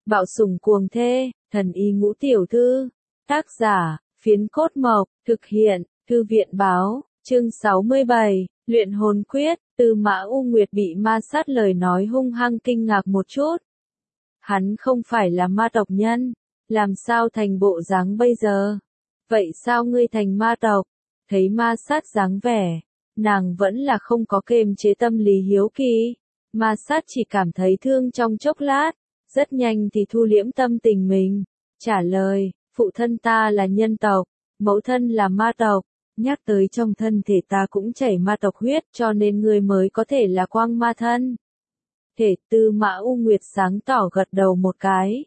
Bạo sủng cuồng thê, thần y ngũ tiểu thư. Tác giả, Phiến Cốt Mộc, thực hiện, Thư viện báo, chương 67, luyện hồn quyết. Tư Mã U Nguyệt bị ma sát lời nói hung hăng kinh ngạc một chút. Hắn không phải là ma tộc nhân, làm sao thành bộ dáng bây giờ? Vậy sao ngươi thành ma tộc? Thấy ma sát dáng vẻ, nàng vẫn là không có kềm chế tâm lý hiếu kỳ. Ma sát chỉ cảm thấy thương trong chốc lát, rất nhanh thì thu liễm tâm tình mình. Trả lời, phụ thân ta là nhân tộc, mẫu thân là ma tộc, nhắc tới trong thân thể ta cũng chảy ma tộc huyết cho nên ngươi mới có thể là quang ma thân. Thể Tư Mã U Nguyệt sáng tỏ gật đầu một cái.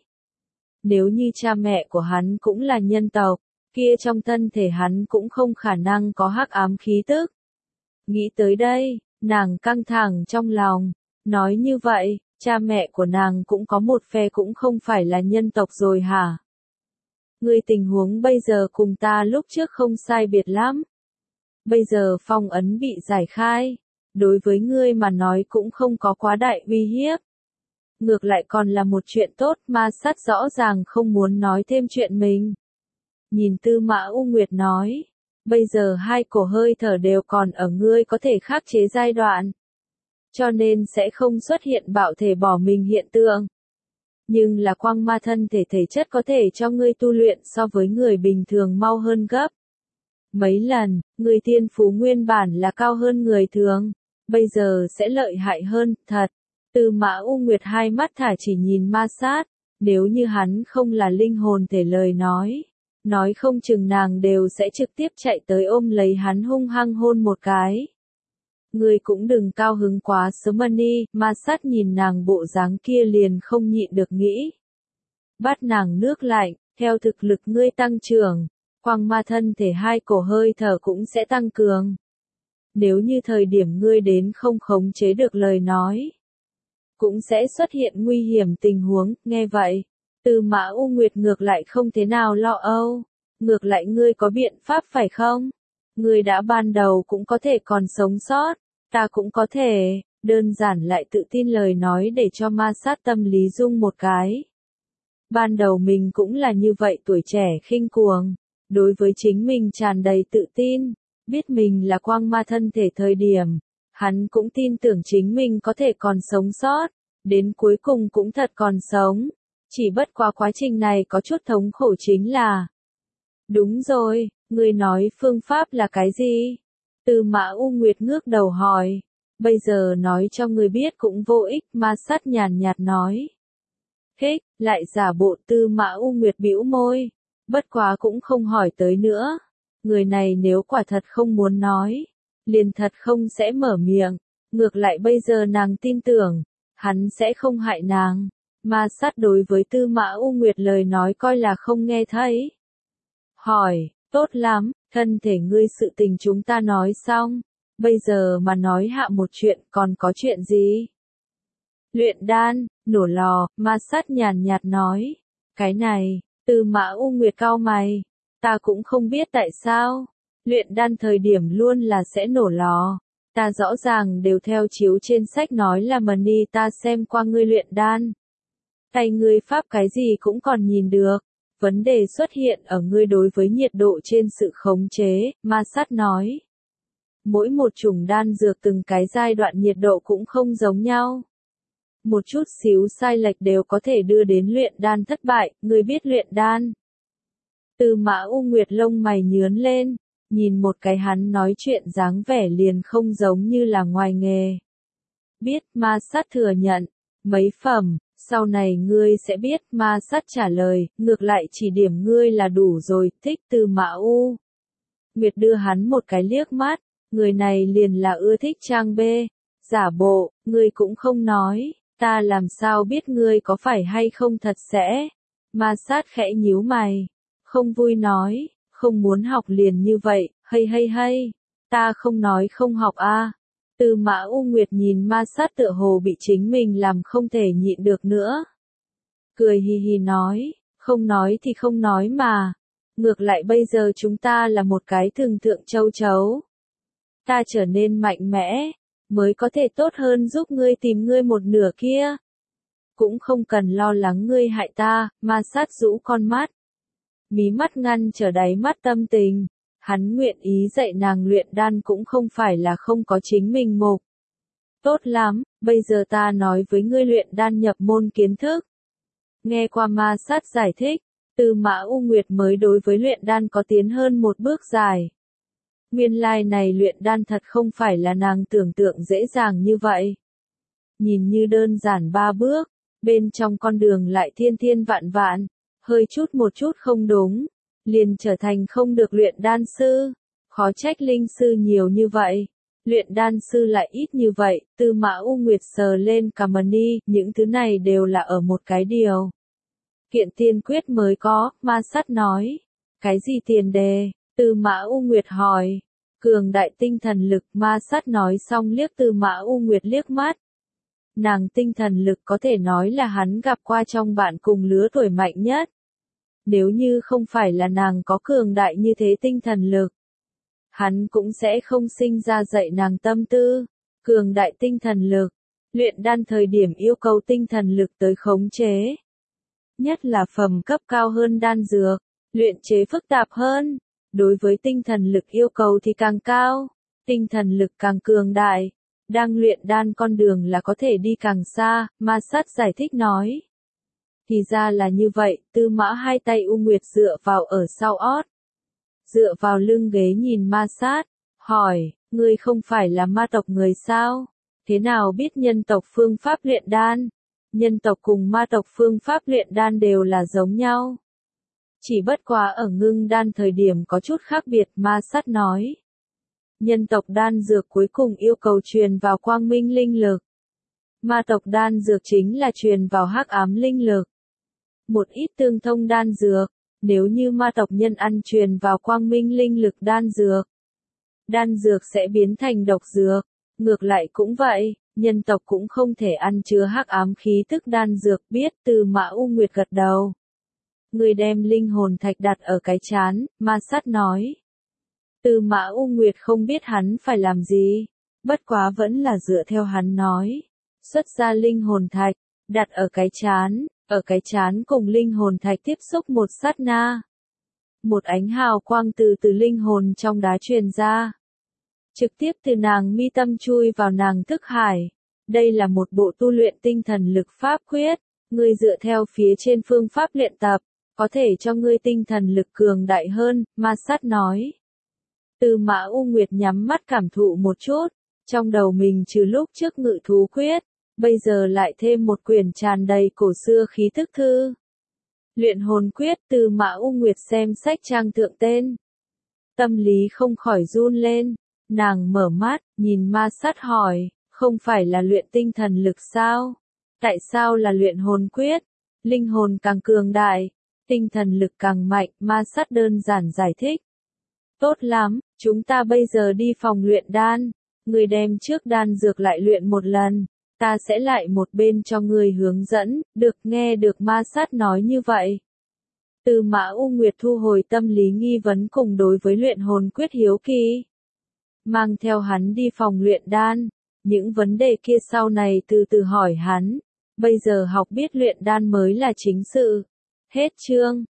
Nếu như cha mẹ của hắn cũng là nhân tộc, kia trong thân thể hắn cũng không khả năng có hắc ám khí tức. Nghĩ tới đây, nàng căng thẳng trong lòng, nói như vậy, cha mẹ của nàng cũng có một phe cũng không phải là nhân tộc rồi hả? Ngươi tình huống bây giờ cùng ta lúc trước không sai biệt lắm. Bây giờ phong ấn bị giải khai, đối với ngươi mà nói cũng không có quá đại uy hiếp. Ngược lại còn là một chuyện tốt, ma sát rõ ràng không muốn nói thêm chuyện mình. Nhìn Tư Mã U Nguyệt nói, bây giờ hai cổ hơi thở đều còn ở ngươi có thể khắc chế giai đoạn. Cho nên sẽ không xuất hiện bạo thể bỏ mình hiện tượng. Nhưng là quang ma thân thể thể chất có thể cho ngươi tu luyện so với người bình thường mau hơn gấp mấy lần, người thiên phú nguyên bản là cao hơn người thường, bây giờ sẽ lợi hại hơn, thật. Tư Mã U Nguyệt hai mắt thả chỉ nhìn ma sát, nếu như hắn không là linh hồn thể lời nói không chừng nàng đều sẽ trực tiếp chạy tới ôm lấy hắn hung hăng hôn một cái. Ngươi cũng đừng cao hứng quá sớm đi, ma sát nhìn nàng bộ dáng kia liền không nhịn được nghĩ. Bắt nàng nước lạnh, theo thực lực ngươi tăng trưởng, quang ma thân thể hai cổ hơi thở cũng sẽ tăng cường. Nếu như thời điểm ngươi đến không khống chế được lời nói, cũng sẽ xuất hiện nguy hiểm tình huống, nghe vậy. Tư Mã U Nguyệt ngược lại không thế nào lo âu, ngược lại ngươi có biện pháp phải không? Ngươi đã ban đầu cũng có thể còn sống sót, ta cũng có thể, đơn giản lại tự tin lời nói để cho ma sát tâm lý rung một cái. Ban đầu mình cũng là như vậy tuổi trẻ khinh cuồng, đối với chính mình tràn đầy tự tin, biết mình là quang ma thân thể thời điểm, hắn cũng tin tưởng chính mình có thể còn sống sót, đến cuối cùng cũng thật còn sống, chỉ bất quá quá trình này có chút thống khổ chính là. Đúng rồi, ngươi nói phương pháp là cái gì? Tư Mã U Nguyệt ngước đầu hỏi, bây giờ nói cho ngươi biết cũng vô ích, ma sát nhàn nhạt nói. Hích, lại giả bộ. Tư Mã U Nguyệt bĩu môi, bất quá cũng không hỏi tới nữa. Người này nếu quả thật không muốn nói, liền thật không sẽ mở miệng, ngược lại bây giờ nàng tin tưởng, hắn sẽ không hại nàng. Ma sát đối với Tư Mã U Nguyệt lời nói coi là không nghe thấy. Hỏi, tốt lắm, thân thể ngươi sự tình chúng ta nói xong, bây giờ mà nói hạ một chuyện, còn có chuyện gì? Luyện đan, nổ lò, ma sát nhàn nhạt nói. Cái này, Tư Mã U Nguyệt cau mày, ta cũng không biết tại sao, luyện đan thời điểm luôn là sẽ nổ lò. Ta rõ ràng đều theo chiếu trên sách nói là money, ta xem qua ngươi luyện đan. Tay ngươi pháp cái gì cũng còn nhìn được. Vấn đề xuất hiện ở ngươi đối với nhiệt độ trên sự khống chế, ma sát nói. Mỗi một chủng đan dược từng cái giai đoạn nhiệt độ cũng không giống nhau. Một chút xíu sai lệch đều có thể đưa đến luyện đan thất bại, ngươi biết luyện đan. Tư Mã U Nguyệt lông mày nhướn lên, nhìn một cái hắn nói chuyện dáng vẻ liền không giống như là ngoài nghề. Biết, ma sát thừa nhận, mấy phẩm. Sau này ngươi sẽ biết, ma sát trả lời, ngược lại chỉ điểm ngươi là đủ rồi, thích. Tư Mã U Nguyệt đưa hắn một cái liếc mắt, người này liền là ưa thích trang bê, giả bộ, ngươi cũng không nói, ta làm sao biết ngươi có phải hay không thật sẽ. Ma sát khẽ nhíu mày, không vui nói, không muốn học liền như vậy, hay, ta không nói không học a. Tư Mã U Nguyệt nhìn ma sát tựa hồ bị chính mình làm không thể nhịn được nữa. Cười hì hì nói, không nói thì không nói mà. Ngược lại bây giờ chúng ta là một cái thường thượng châu chấu. Ta trở nên mạnh mẽ, mới có thể tốt hơn giúp ngươi tìm ngươi một nửa kia. cũng không cần lo lắng ngươi hại ta, ma sát rũ con mắt. Mí mắt ngăn trở đáy mắt tâm tình, hắn nguyện ý dạy nàng luyện đan cũng không phải là không có chính mình mục. Tốt lắm, bây giờ ta nói với ngươi luyện đan nhập môn kiến thức. Nghe qua ma sát giải thích, Tư Mã U Nguyệt mới đối với luyện đan có tiến hơn một bước dài. Nguyên lai này luyện đan thật không phải là nàng tưởng tượng dễ dàng như vậy. Nhìn như đơn giản 3 bước, bên trong con đường lại thiên thiên vạn vạn, hơi chút một chút không đúng, liền trở thành không được luyện đan sư. Khó trách linh sư nhiều như vậy, luyện đan sư lại ít như vậy. Tư Mã U Nguyệt sờ lên cằm đi, những thứ này đều là ở một cái điều kiện tiên quyết mới có, ma sát nói. Cái gì tiền đề? Tư Mã U Nguyệt hỏi. Cường đại tinh thần lực, ma sát nói xong liếc Tư Mã U Nguyệt liếc mắt. Nàng tinh thần lực có thể nói là hắn gặp qua trong bạn cùng lứa tuổi mạnh nhất. Nếu như không phải là nàng có cường đại như thế tinh thần lực, hắn cũng sẽ không sinh ra dạy nàng tâm tư. Cường đại tinh thần lực, luyện đan thời điểm yêu cầu tinh thần lực tới khống chế. Nhất là phẩm cấp cao hơn đan dược, luyện chế phức tạp hơn. Đối với tinh thần lực yêu cầu thì càng cao, tinh thần lực càng cường đại, đang luyện đan con đường là có thể đi càng xa, ma sát giải thích nói. Thì ra là như vậy, Tư Mã hai tay U Nguyệt dựa vào ở sau ót. Dựa vào lưng ghế nhìn ma sát, hỏi, ngươi không phải là ma tộc người sao? Thế nào biết nhân tộc phương pháp luyện đan? Nhân tộc cùng ma tộc phương pháp luyện đan đều là giống nhau. Chỉ bất quá ở ngưng đan thời điểm có chút khác biệt, ma sát nói. Nhân tộc đan dược cuối cùng yêu cầu truyền vào quang minh linh lực. Ma tộc đan dược chính là truyền vào hắc ám linh lực. Một ít tương thông đan dược, nếu như ma tộc nhân ăn truyền vào quang minh linh lực đan dược sẽ biến thành độc dược. Ngược lại cũng vậy, nhân tộc cũng không thể ăn chứa hắc ám khí tức đan dược. Biết. Tư Mã U Nguyệt gật đầu. Người đem linh hồn thạch đặt ở cái chán, ma sát nói. Tư Mã U Nguyệt không biết hắn phải làm gì, bất quá vẫn là dựa theo hắn nói. Xuất ra linh hồn thạch, đặt ở cái chán cùng linh hồn thạch tiếp xúc một sát na. Một ánh hào quang từ linh hồn trong đá truyền ra. Trực tiếp từ nàng mi tâm chui vào nàng thức hải. Đây là một bộ tu luyện tinh thần lực pháp quyết, ngươi dựa theo phía trên phương pháp luyện tập, có thể cho ngươi tinh thần lực cường đại hơn, ma sát nói. Tư Mã U Nguyệt nhắm mắt cảm thụ một chút, trong đầu mình trừ lúc trước ngự thú quyết, bây giờ lại thêm một quyển tràn đầy cổ xưa khí thức thư. Luyện hồn quyết. Tư Mã U Nguyệt xem sách trang thượng tên. Tâm lý không khỏi run lên, nàng mở mắt, nhìn ma sát hỏi, không phải là luyện tinh thần lực sao? Tại sao là luyện hồn quyết? Linh hồn càng cường đại, tinh thần lực càng mạnh, ma sát đơn giản giải thích. Tốt lắm, chúng ta bây giờ đi phòng luyện đan, người đem trước đan dược lại luyện một lần, ta sẽ lại một bên cho người hướng dẫn. Được. Nghe được ma sát nói như vậy, Tư Mã U Nguyệt thu hồi tâm lý nghi vấn cùng đối với luyện hồn quyết hiếu kỳ. Mang theo hắn đi phòng luyện đan, những vấn đề kia sau này từ từ hỏi hắn, bây giờ học biết luyện đan mới là chính sự. Hết chương.